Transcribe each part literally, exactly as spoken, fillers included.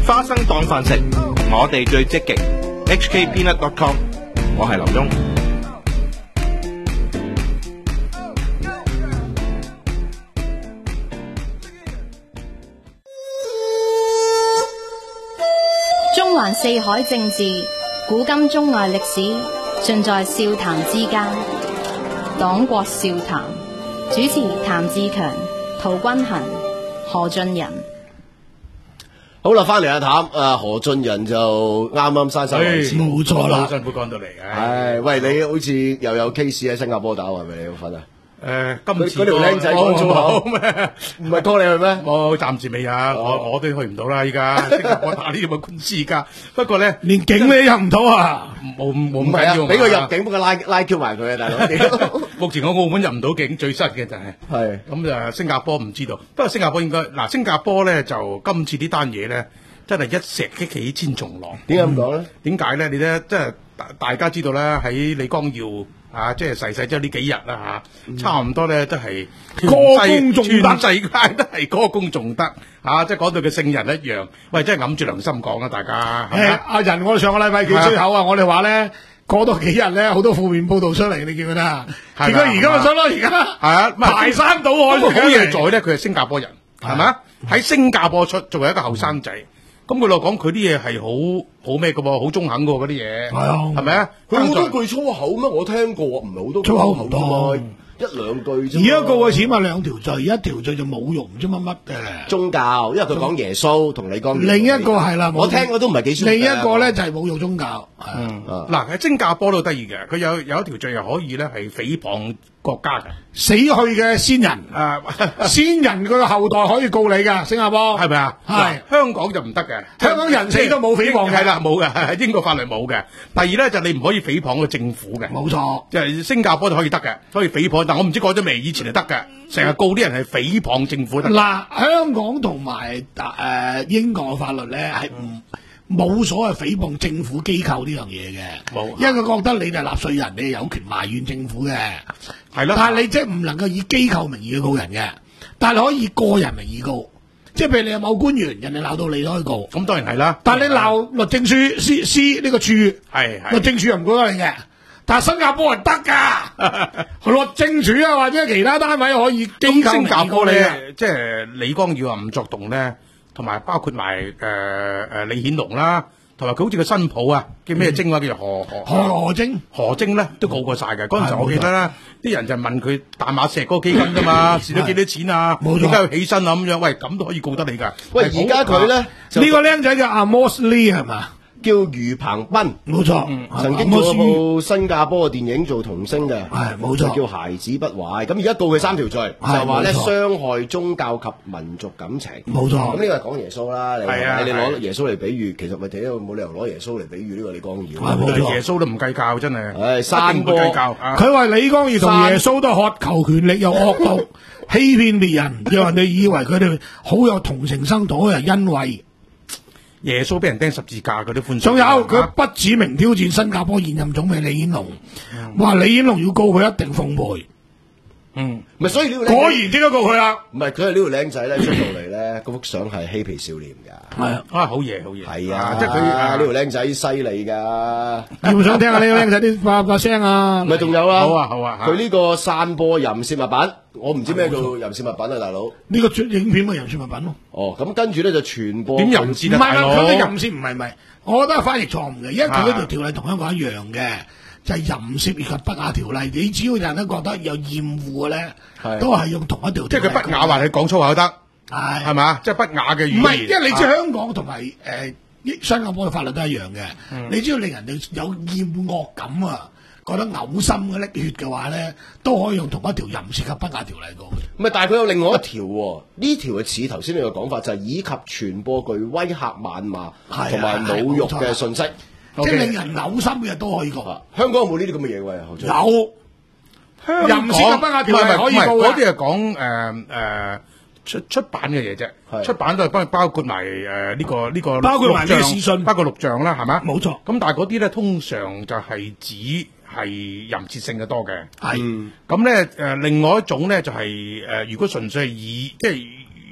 花生當飯食，我哋最積極。H K Peanut dot com， 我係劉忠。 中環四海政治，古今中外歷史，盡在笑談之間。黨國笑談，主持譚志強、陶君行、何俊仁。 好啦，翻嚟阿譚，啊何俊仁就啱啱閂手為止， 冇錯啦， 辛苦趕到嚟。 唉，喂，你好似又有 case 喺新加坡打，係咪你有份啊？ 誒，今次嗰條僆仔講粗口咩？唔係拖你去咩？ 我暫時未啊，我我都去唔到啦，依家新加坡打呢啲咁嘅官司噶。不過咧， 連境你入唔到啊？ 冇冇唔係啊，俾佢入境，幫佢拉拉 Q 埋佢啊，大佬。 目前我澳門入唔到境，最失嘅就係係咁就新加坡唔知道。不過新加坡應該嗱，新加坡咧就今次呢單嘢咧，真係一石激起千重浪。 點解咁講咧？ 點解咧？你咧即係大大家知道咧，喺李光耀啊，即係逝世之後呢幾日啦嚇，嗯、差唔多咧都係歌功頌德， 全世界都係歌功頌德嚇，即係講到佢聖人一樣。喂，真係揞住良心講啊，大家。 誒，阿仁，我哋上個禮拜幾吹口啊，我哋話咧過多幾日咧，好多負面報道出嚟，你記唔記得啊？結果而家咪想咯，而家係啊，排山倒海。 好嘢在咧，佢係新加坡人，係咪啊？喺新加坡出，作為一個後生仔。咁佢落講佢啲嘢係好好咩嘅喎，好中肯嘅喎嗰啲嘢，係啊，係咪啊？ 佢好多句粗口咩？我聽過，唔係好多粗口唔多， 一兩句啫。 而家告嘅起碼兩條罪，一條罪就侮辱唔知乜乜嘅宗教，因為佢講耶穌同你講。 另一個係啦， 我聽我都唔係幾熟。 另一個咧就係侮辱宗教。 嗯，嗱喺新加坡都得意嘅，佢有有一條罪又可以咧係誹謗國家嘅， 死去嘅先人啊，先人佢嘅後代可以告你噶，新加坡係咪啊？係香港就唔得嘅， 香港人死都冇誹謗嘅， 係啦冇嘅，喺英國法律冇嘅。第二咧就你唔可以誹謗個政府嘅， 冇錯， 即係新加坡就可以得嘅，可以誹謗，但我唔知改咗未，以前係得嘅，成日告啲人係誹謗政府得。 嗱，香港同埋誒英國嘅法律咧係唔。冇所謂誹謗政府機構呢樣嘢嘅，冇，因為佢覺得你哋納稅人，你有權埋怨政府嘅，係咯。但係你即係唔能夠以機構名義去告人嘅，但係你可以以個人名義告，即係譬如你有某官員，人哋鬧到你都可以告。咁當然係啦。但係你鬧律政處司司呢個處，係律政處又唔告得你嘅。但係新加坡係得㗎，律政處啊或者其他單位可以機構名義告你啊。 即係李光耀話唔作動咧。同埋包括埋誒誒李顯龍啦，同埋佢好似個新抱啊，叫咩晶啊，叫做何何何何晶， 何晶咧都告過晒嘅。嗰陣時我記得啦，啲人就問佢大馬石嗰個基金㗎嘛，蝕咗幾多錢啊？冇錯，點解要起身啊？咁樣，喂，咁都可以告得你㗎。 喂，而家佢咧呢個僆仔叫阿 Amos Lee 係嘛？ 叫余鵬斌， 冇錯， 曾經做過部新加坡嘅電影做童星嘅， 係冇錯， 叫孩子不壞。咁而家告佢三條罪，就係話咧傷害宗教及民族感情， 冇錯。 咁呢個係講耶穌啦，你話你攞耶穌嚟比喻，其實咪睇到冇理由攞耶穌嚟比喻呢個李光耀， 冇錯，耶穌都唔計較，真係， 係山坡計較。 佢話李光耀同耶穌都渴求權力，又惡毒，欺騙別人，讓人哋以為佢哋好有同情心，同好有恩惠。 耶穌俾人釘十字架嗰啲寬恕， 仲有佢不指名挑戰新加坡現任總理李顯龍，話李顯龍要告佢一定奉陪。 嗯，咪所以呢個果然點解告佢啦？ 唔係佢係呢個僆仔咧出到嚟咧，嗰幅相係嬉皮少年㗎。 係啊， 啊好嘢好嘢， 係啊， 即係佢呢條僆仔犀利㗎。 你唔想聽下呢個僆仔啲把把聲啊？ 咪仲有啦， 好啊好啊， 佢呢個散播淫褻物品。我唔知咩叫淫褻物品啊，大佬。 呢個影片咪淫褻物品咯。 哦，咁跟住咧就傳播點淫褻啊？ 唔係唔係，佢嘅淫褻唔係唔係，我覺得係翻譯錯誤嘅，因為佢嗰條條例同香港一樣嘅，就係淫褻以及不雅條例。你只要有人都覺得有厭惡嘅咧，都係用同一條。 即係佢不雅話你講粗口得，係係嘛？即係不雅嘅語言。 唔係，因為你知香港同埋誒新加坡嘅法律都係一樣嘅。你只要令人哋有厭惡感啊，覺得嘔心嘅溺血嘅話咧，都可以用同一條淫褻及不雅條例告嘅。 唔係，但係佢有另外一條喎，呢條係似頭先你嘅講法，就係以及傳播具威嚇、謾罵同埋侮辱嘅信息， 即係令人嘔心嘅都可以告。 香港有冇呢啲咁嘅嘢喂？ 有，淫褻及不雅條例可以告嘅。 嗰啲係講誒誒出出版嘅嘢啫，出版都係包包括埋誒呢個呢個， 包括埋呢個視訊， 包括錄像啦，係嘛？ 冇錯。 咁但係嗰啲咧通常就係指係淫褻性嘅多嘅， 係。 咁咧誒，另外一種咧就係誒，如果純粹係以即係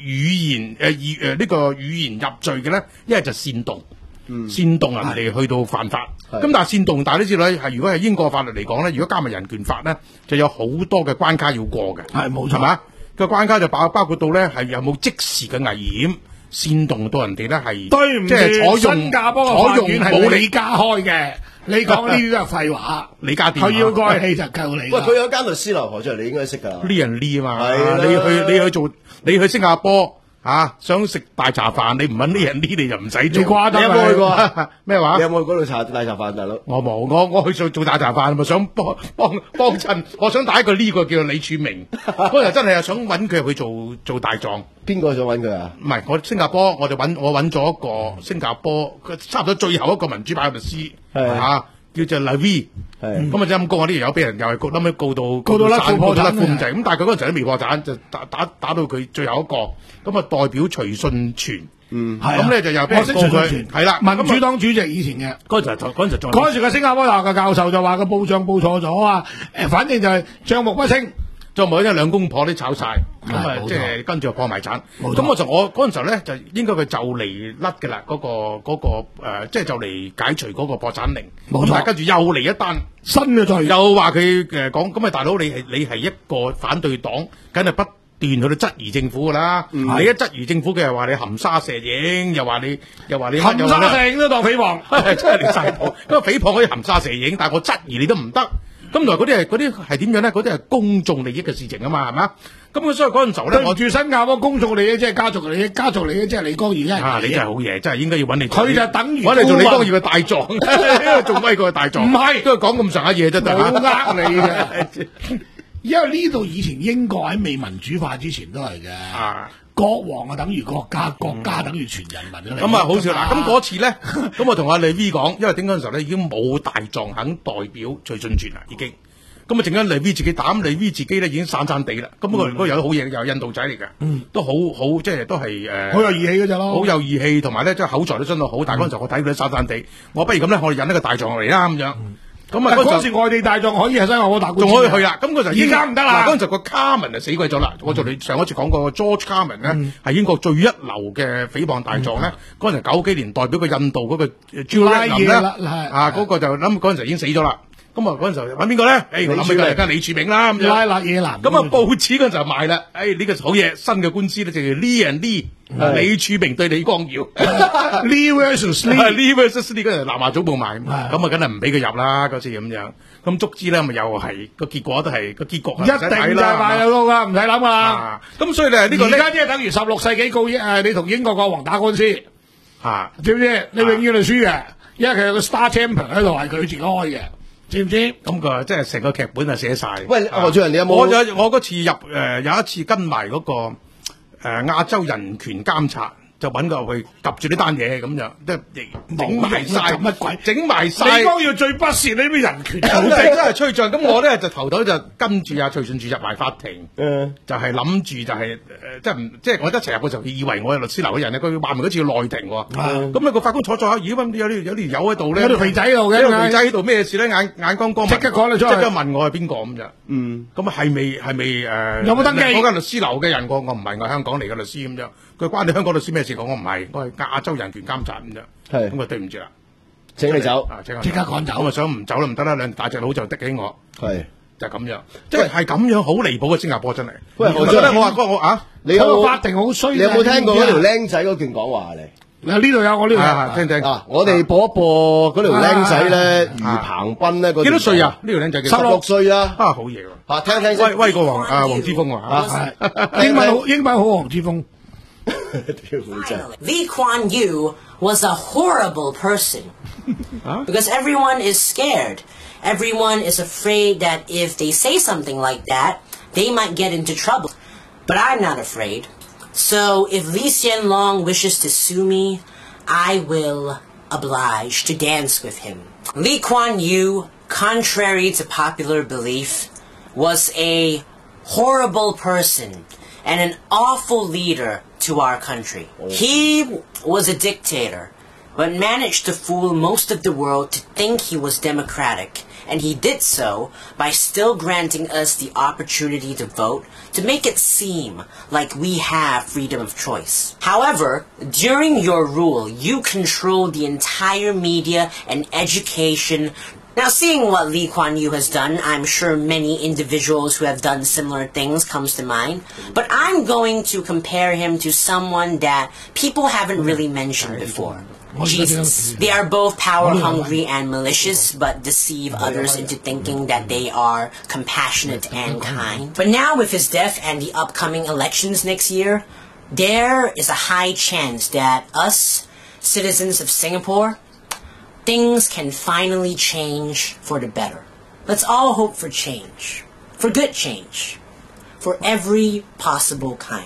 語言誒語誒呢個語言入罪嘅咧，一係就煽動。嗯、煽動人哋去到犯法，咁但係煽動，大家都知道咧，係如果係英國法律嚟講咧，如果加埋人權法咧，就有好多嘅關卡要過嘅， 係冇錯， 係嘛？個關卡就包包括到咧係有冇即時嘅危險，煽動到人哋咧係， 對唔住， 即係採用新加坡嘅法院係李家開嘅，你講呢啲都係廢話。李家店佢要該氣就夠你。 喂，佢有間律師樓何出嚟，你應該識㗎。 呢人呢啊嘛，你去你去做，你去新加坡。啊！想食大茶飯，你唔揾呢人呢，你就唔使做。 你掛得你有冇去過？ 咩話？ 你有冇去嗰度茶大茶飯，大佬？ 我冇，我我去做做大茶飯，咪想幫幫幫襯。我想打一個呢個叫做李柱銘，嗰日真係想揾佢去做做大狀。 邊個想揾佢啊？ 唔係，我新加坡，我就揾我揾咗一個新加坡，差唔多最後一個民主派律師嚇。叫做 Levi， 咁啊真咁告，我啲友俾人又係告，諗起告到告到甩褲破產咁滯，咁但係佢嗰陣時都未破產，就打打打到佢最後一個，咁啊代表徐信全，嗯，咁咧就又俾人告佢，係啦， 民主黨主席以前嘅， 嗰陣時嗰陣時嗰陣時嘅新加坡大學嘅教授就話個報帳報錯咗啊，誒，反正就係帳目不清。 再冇一兩公婆都炒晒，咁啊即係跟住又破埋產。咁我就我嗰陣時候咧就應該佢就嚟甩嘅啦，嗰、嗰個嗰、嗰個誒即係就嚟解除嗰個破產令。冇錯，跟住又嚟一單新嘅罪， 又話佢誒講咁啊大佬你係你係一個反對黨，梗係不斷去到質疑政府㗎啦。嗯、你一質疑政府嘅又話你含沙射影，又話你又話你含沙射影都當誹謗， 真係離晒譜。因為誹謗可以含沙射影，但係我質疑你都唔得。咁來嗰啲係嗰啲係點樣咧？嗰啲係公眾利益嘅事情啊嘛，係咪啊？咁所以嗰陣時候咧， 我住新加坡公眾利益即係家族利益，家族利益即係李光耀啊！你真係好嘢，真係應該要揾你。 佢就等於揾你做李光耀嘅大狀，仲威過大狀。唔係，都係講咁上下嘢啫， 冇呃你嘅。因為呢度以前英國喺未民主化之前都係嘅。啊。國王啊，等於國家，國家等於全人民咁啊，好笑啦！咁嗰次咧，咁我同阿李 V 講，因為點嗰陣時候咧已經冇大狀肯代表徐信全啦，已經。咁啊，陣間李 V 自己打，李 V 自己咧已經散散地啦。咁嗰個有好嘢，又印度仔嚟嘅，嗯，都好好，即係都係誒， 好有義氣嗰隻咯， 好有義氣，同埋咧即係口才都真到好。但係嗰陣時候我睇佢都散散地，我不如咁咧，我哋引一個大狀嚟啦咁樣。咁啊！ 嗰時外地大狀可以係新加坡打官司， 仲可以去啦。咁嗰陣而家唔得啦。 嗱，嗰陣個卡文就死鬼咗啦。我就你上一次講過個 George Carmen 咧，係英國最一流嘅誹謗大狀咧。嗰陣九幾年代表個印度嗰個 Julian 咧，啊嗰個就諗嗰陣時已經死咗啦。咁啊嗰陣時揾邊個咧？誒，我諗起而家李柱銘啦咁樣。 拉勒野男。 咁啊報紙嗰陣就賣啦。誒呢個好嘢，新嘅官司咧就叫 Lee and Lee。李柱銘對李光耀 ，Lee versus Lee，Lee versus Lee 嗰陣南華早報賣，咁啊梗係唔俾佢入啦嗰次咁樣。咁足之咧咪又係個結果都係個結局，一定就係賣有噶，唔使諗啦。 咁所以咧呢個而家即係等於十六世紀告誒，你同英國國王打官司，嚇知唔知？你永遠係輸嘅，因為佢有個 Star Chamber 喺度係佢自己開嘅。知唔知？咁個即係成個劇本係寫晒。 喂，何俊仁，你有冇？ 我有我嗰次入誒、呃、有一次跟埋嗰、那個誒、呃、亞洲人權監察，就揾佢去及住呢單嘢咁樣，即係整埋晒乜鬼，整埋晒。 李光耀最不屑呢啲人權， 真係真係吹脹。咁我咧就頭頭就跟住阿徐信全入埋法庭，嗯、就係諗住就係、是、誒、呃，即係唔即係我一齊入嘅時候，以為我係律師樓嘅人咧，佢話明嗰次要內庭喎。咁咧、嗯、個法官坐坐下，咦？咁有啲有條友喺度咧， 有條肥仔喺度嘅， 有條肥仔喺度咩事咧？眼眼光光， 即刻講你出嚟， 即刻問我係邊個咁就。嗯，咁啊係咪係咪誒？ 有冇登記？ 嗰間律師樓嘅人，我我唔係我係香港嚟嘅律師咁樣。佢關你香港律師咩事？我我唔係，我係亞洲人權監察咁樣。係，咁啊對唔住啦， 請你走， 即刻趕走。我咪想唔走都唔得啦，兩大隻佬就的起我。係，就係咁樣，即係係咁樣好離譜嘅新加坡真係。喂，我覺得我話我啊， 你有法庭好衰。 你有冇聽過嗰條僆仔嗰段講話嚟？ 嗱呢度有我呢度有，聽聽啊！我哋播一播嗰條僆仔咧，余鵬斌咧，幾多歲啊？呢條僆仔十六歲啊！ 啊，好嘢喎！ 啊，聽聽先， 威威過黃啊黃之鋒啊！ 英文好英文好黃之鋒。 Lee Kuan Yew was a horrible person because everyone is scared. Everyone is afraid that if they say something like that, they might get into trouble. But I'm not afraid. So if Lee Hsien Loong wishes to sue me, I will oblige to dance with him. Lee Kuan Yew, contrary to popular belief, was a horrible person and an awful leader to our country. He was a dictator, but managed to fool most of the world to think he was democratic And he did so by still granting us the opportunity to vote to make it seem like we have freedom of choice. However, during your rule, you controlled the entire media and education. Now, seeing what Lee Kuan Yew has done, I'm sure many individuals who have done similar things comes to mind. But I'm going to compare him to someone that people haven't really mentioned before. Jesus. They are both power-hungry and malicious, but deceive others into thinking that they are compassionate and kind. But now, with his death and the upcoming elections next year, there is a high chance that us, citizens of Singapore, things can finally change for the better. Let's all hope for change. For good change. For every possible kind.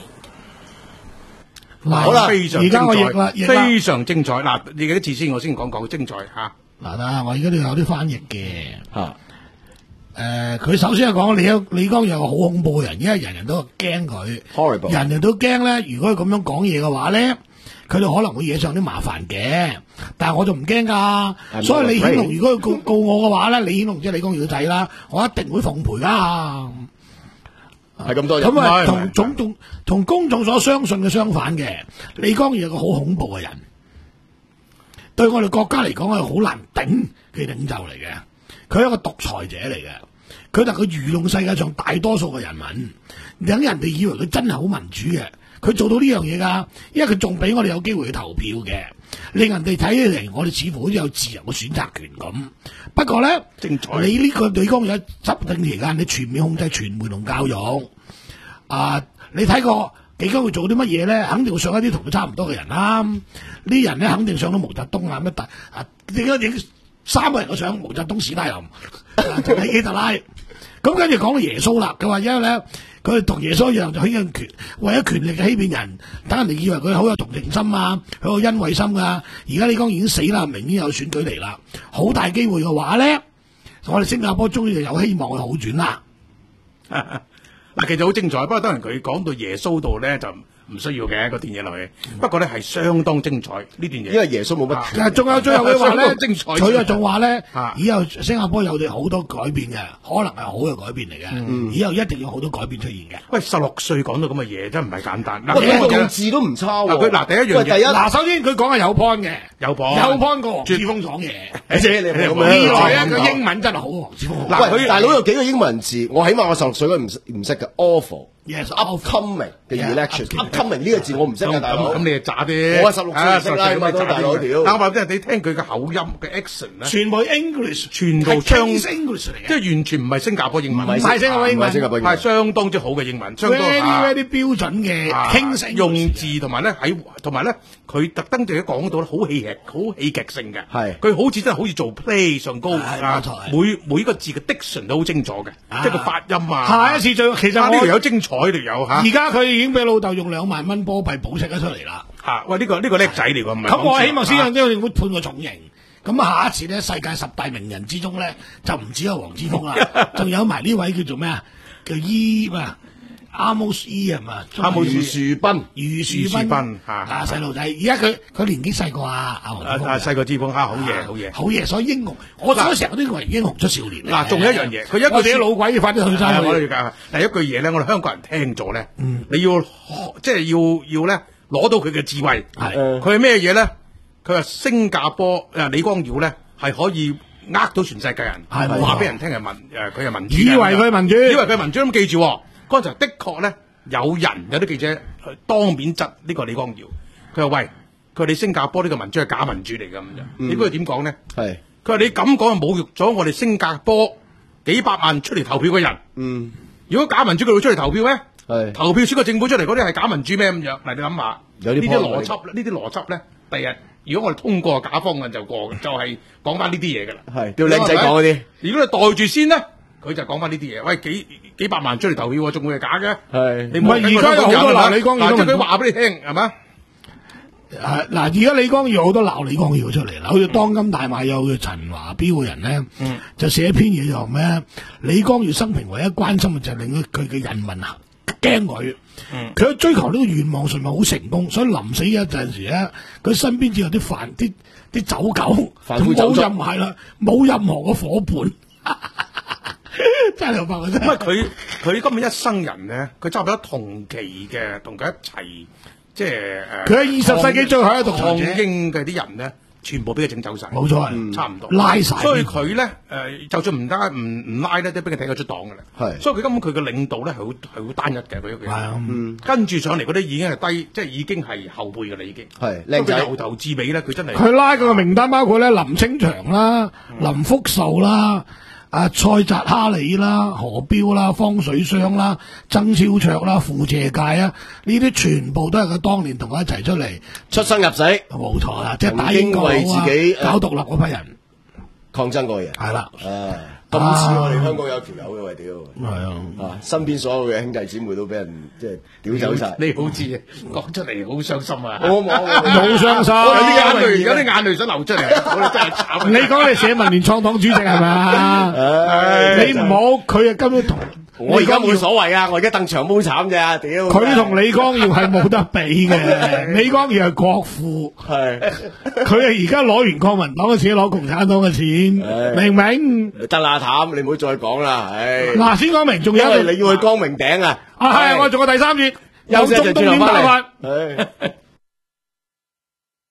好啦，非常精彩，非常精彩。嗱，你嘅字先，我先講講精彩嚇。 嗱啦，我而家都有啲翻譯嘅嚇。誒，佢首先係講李李光耀係個好恐怖嘅人，因為人人都驚佢 ，horrible， 人人都驚咧。如果佢咁樣講嘢嘅話咧，佢哋可能會惹上啲麻煩嘅。但係我就唔驚㗎，所以李顯龍如果佢告告我嘅話咧，李顯龍即係李光耀嘅仔啦，我一定會奉陪㗎。 係咁多人， 咁啊，同總同同公眾所相信嘅相反嘅，李光耀係個好恐怖嘅人，對我哋國家嚟講係好難頂嘅領袖嚟嘅，佢係一個獨裁者嚟嘅，佢能夠愚弄世界上大多數嘅人民，等人哋以為佢真係好民主嘅，佢做到呢樣嘢㗎，因為佢仲俾我哋有機會去投票嘅，令人哋睇起嚟我哋似乎好似有自由嘅選擇權咁。不過咧，你呢個李光耀執政期間，你全面控制傳媒同教育，啊，你睇過幾間會做啲乜嘢咧？肯定會上一啲同佢差唔多嘅人啦。呢啲人咧肯定上到毛澤東啊乜大啊，點解影三個人都上毛澤東、史太林同埋希特拉？咁跟住講到耶穌啦，佢話因為咧佢同耶穌一樣就希望權為咗權力嘅欺騙人，等人哋以為佢好有同情心啊，好有恩惠心噶。而家李光耀已經死啦，明年有選舉嚟啦，好大機會嘅話咧，我哋新加坡終於就有希望去好轉啦。 嗱，其實好精彩，不過當然佢講到耶穌度咧就唔需要嘅個段嘢落去，不過咧係相當精彩呢段嘢，因為耶穌冇乜。 但係仲有最後佢話咧， 精彩， 佢又仲話咧，以後新加坡有哋好多改變嘅，可能係好嘅改變嚟嘅，嗯、以後一定有好多改變出現嘅。 喂，十六歲講到咁嘅嘢真唔係簡單。 嗱，佢用字都唔差喎。 佢嗱第一樣嘢， 嗱首先佢講係有 point 嘅， 有 point， 有 point 過黃之鋒講嘢。 姐你係咁樣。 二來咧，佢英文真係好黃之鋒。 嗱，佢大佬有幾個英文字，我起碼我十六歲都唔唔識嘅 awful。Yes, upcoming 嘅 election，upcoming 呢個字我唔識啊，大佬。 咁你就渣啲。 我係十六歲識啦，咁都大佬屌。 啱啱即係你聽佢嘅口音嘅 accent 咧， 全部 English， 全部將 English 嚟嘅， 即係完全唔係新加坡英文， 唔係新加坡英文， 係相當之好嘅英文，相當 very very 標準嘅傾聲用字同埋咧喺同埋咧佢特登就講到好戲劇、好戲劇性嘅。係佢好似真係好似做 play 上高啊，每每個字嘅 diction 都好清楚嘅，即係個發音啊。 下一次最其實呢條有精彩，呢條有嚇。 而家佢已經俾老豆用兩萬蚊波幣保釋咗出嚟啦。 嚇！喂，呢個呢個叻仔嚟㗎，唔係。 咁我希望先讓呢個政府判個重刑。咁下一次咧，世界十大名人之中咧，就唔止有黃之鋒啦，仲有埋呢位叫做咩啊？叫伊咩啊？阿姆斯伊係嘛？ 阿姆余樹斌， 余樹斌嚇啊！細路仔，而家佢佢年紀細過啊阿黃之鋒。 啊細過之鋒嚇，好嘢好嘢好嘢！所以英雄，我嗰時候都認為英雄出少年。 嗱，仲有一樣嘢，佢一個啲老鬼要快啲去晒。 我哋教第一句嘢咧，我哋香港人聽咗咧，你要即係要要咧攞到佢嘅智慧。係佢係咩嘢咧？佢話新加坡誒李光耀咧係可以呃到全世界人，話俾人聽係民誒佢係民主， 以為佢民主， 以為佢係民主。咁記住，剛才的確咧有人有啲記者當面質呢個李光耀，佢話喂，佢話你新加坡呢個民主係假民主嚟㗎咁樣，你估佢點講咧？係佢話你咁講係侮辱咗我哋新加坡幾百萬出嚟投票嘅人。嗯，如果假民主佢會出嚟投票咩？係投票選個政府出嚟嗰啲係假民主咩咁樣？嗱，你諗下，有啲呢啲邏輯，呢啲邏輯咧，第日。如果我哋通過假方案就過，就係講翻呢啲嘢㗎啦。係，叫靚仔講嗰啲。如果你袋住先咧，佢就講翻呢啲嘢。喂，幾幾百萬出嚟投票，仲會係假嘅？係。你唔係而家有好多鬧李光耀，即係佢話俾你聽，係嘛？誒嗱，而家李光耀好多鬧李光耀出嚟啦，好似當今大馬有嘅陳華標嘅人咧，嗯、就寫一篇嘢就話咩？李光耀生平唯一關心嘅就係令到佢嘅人民啊驚佢。佢喺、嗯、追求呢個願望上面好成功，所以臨死嘅一陣時咧，佢身邊只有啲飯啲啲走狗，冇任係啦，冇任何嘅伙伴。 真係白真。 因為佢佢根本一生人咧，佢差唔多同期嘅，同佢一齊即係誒。 佢喺二十世紀最後一個獨裁者抗英嘅啲人咧。全部俾佢整走晒， 冇錯， 嗯、差唔多拉晒。 所以佢咧誒，就算唔拉唔唔拉咧，都俾佢睇佢出黨嘅啦。 係， 所以佢根本佢嘅領導咧係好係好單一嘅，佢佢。係啊，嗯。 跟住上嚟嗰啲已經係低，即係已經係後輩嘅啦，已經。 係，靚仔。 由頭至尾咧，佢真係。 佢拉佢嘅名單包括咧林清祥啦、嗯、林福壽啦。啊，蔡澤哈里啦、何彪啦、方水雙啦、曾超卓啦、傅謝介啊，呢啲全部都係佢當年同佢一齊出嚟出生入死， 冇錯啦，即係打英國為自己搞獨立嗰批人抗爭過嘅人， 係啦， 啊，咁似我哋香港有條友嘅喂屌， 係啊， 啊，身邊所有嘅兄弟姊妹都俾人即係屌走晒， 你好似講出嚟好傷心啊， 我冇冇傷心， 有啲眼淚，有啲眼淚想流出嚟，我哋真係慘。 你講你社民連創黨主席係咪啊？你唔好，佢啊根本同。 我而家冇所謂啊！我而家鄧長毛慘咋，屌！ 佢同李光耀係冇得比嘅，李光耀係國父， 係佢係而家攞完國民黨嘅錢，攞共產黨嘅錢，明唔明？ 得啦，譚，你唔好再講啦，唉！ 嗱，先講明，仲有一個你要去光明頂啊！ 啊，係我仲有第三節，有中東點打法。